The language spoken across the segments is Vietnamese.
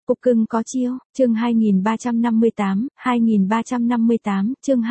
Cục cưng có chiêu, chương 2358, chương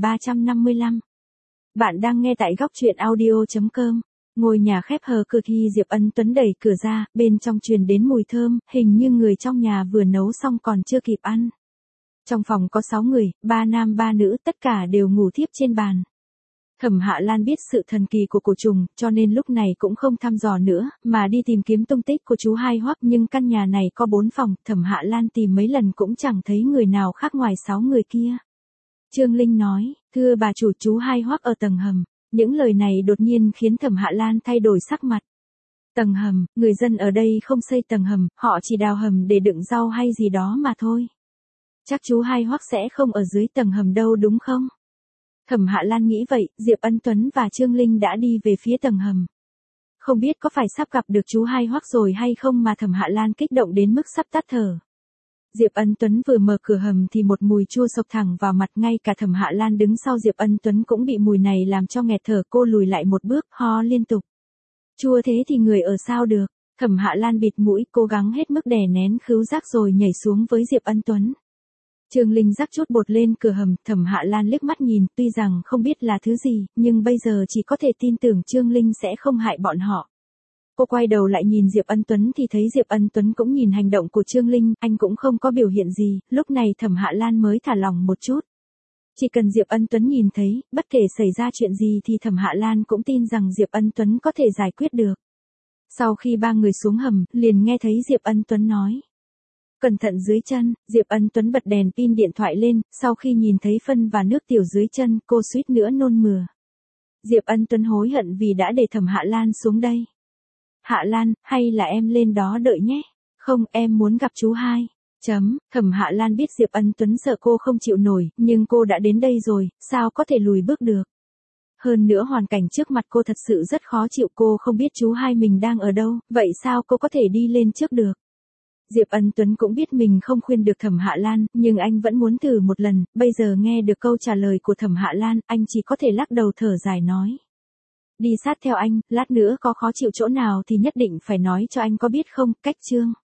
2355. Bạn đang nghe tại góc truyện audio.com. Ngôi nhà khép hờ cửa khi Diệp Ân Tuấn đẩy cửa ra, bên trong truyền đến mùi thơm, hình như người trong nhà vừa nấu xong còn chưa kịp ăn. Trong phòng có 6 người, 3 nam 3 nữ, tất cả đều ngủ thiếp trên bàn. Thẩm Hạ Lan biết sự thần kỳ của cổ trùng, cho nên lúc này cũng không thăm dò nữa, mà đi tìm kiếm tung tích của chú Hai Hoắc, nhưng căn nhà này có 4 phòng, Thẩm Hạ Lan tìm mấy lần cũng chẳng thấy người nào khác ngoài 6 người kia. Trương Linh nói, thưa bà chủ, chú Hai Hoắc ở tầng hầm. Những lời này đột nhiên khiến Thẩm Hạ Lan thay đổi sắc mặt. Tầng hầm, người dân ở đây không xây tầng hầm, họ chỉ đào hầm để đựng rau hay gì đó mà thôi. Chắc chú Hai Hoắc sẽ không ở dưới tầng hầm đâu đúng không? Thẩm Hạ Lan nghĩ vậy, Diệp Ân Tuấn và Trương Linh đã đi về phía tầng hầm. Không biết có phải sắp gặp được chú Hai Hoắc rồi hay không mà Thẩm Hạ Lan kích động đến mức sắp tắt thở. Diệp Ân Tuấn vừa mở cửa hầm thì một mùi chua sộc thẳng vào mặt, ngay cả Thẩm Hạ Lan đứng sau Diệp Ân Tuấn cũng bị mùi này làm cho nghẹt thở, cô lùi lại một bước, ho liên tục. Chua thế thì người ở sao được? Thẩm Hạ Lan bịt mũi, cố gắng hết mức đè nén khứu giác rồi nhảy xuống với Diệp Ân Tuấn. Trương Linh rắc chút bột lên cửa hầm, Thẩm Hạ Lan liếc mắt nhìn, tuy rằng không biết là thứ gì, nhưng bây giờ chỉ có thể tin tưởng Trương Linh sẽ không hại bọn họ. Cô quay đầu lại nhìn Diệp Ân Tuấn thì thấy Diệp Ân Tuấn cũng nhìn hành động của Trương Linh, anh cũng không có biểu hiện gì, lúc này Thẩm Hạ Lan mới thả lỏng một chút. Chỉ cần Diệp Ân Tuấn nhìn thấy, bất kể xảy ra chuyện gì thì Thẩm Hạ Lan cũng tin rằng Diệp Ân Tuấn có thể giải quyết được. Sau khi ba người xuống hầm, liền nghe thấy Diệp Ân Tuấn nói. Cẩn thận dưới chân, Diệp Ân Tuấn bật đèn pin điện thoại lên, sau khi nhìn thấy phân và nước tiểu dưới chân, cô suýt nữa nôn mửa. Diệp Ân Tuấn hối hận vì đã để Thẩm Hạ Lan xuống đây. Hạ Lan, hay là em lên đó đợi nhé. Không, em muốn gặp chú Hai. Thẩm Hạ Lan biết Diệp Ân Tuấn sợ cô không chịu nổi, nhưng cô đã đến đây rồi, sao có thể lùi bước được. Hơn nữa hoàn cảnh trước mặt cô thật sự rất khó chịu, cô không biết chú Hai mình đang ở đâu, vậy sao cô có thể đi lên trước được. Diệp Ân Tuấn cũng biết mình không khuyên được Thẩm Hạ Lan, nhưng anh vẫn muốn thử một lần, bây giờ nghe được câu trả lời của Thẩm Hạ Lan, anh chỉ có thể lắc đầu thở dài nói. Đi sát theo anh, lát nữa có khó chịu chỗ nào thì nhất định phải nói cho anh có biết không, cách chương.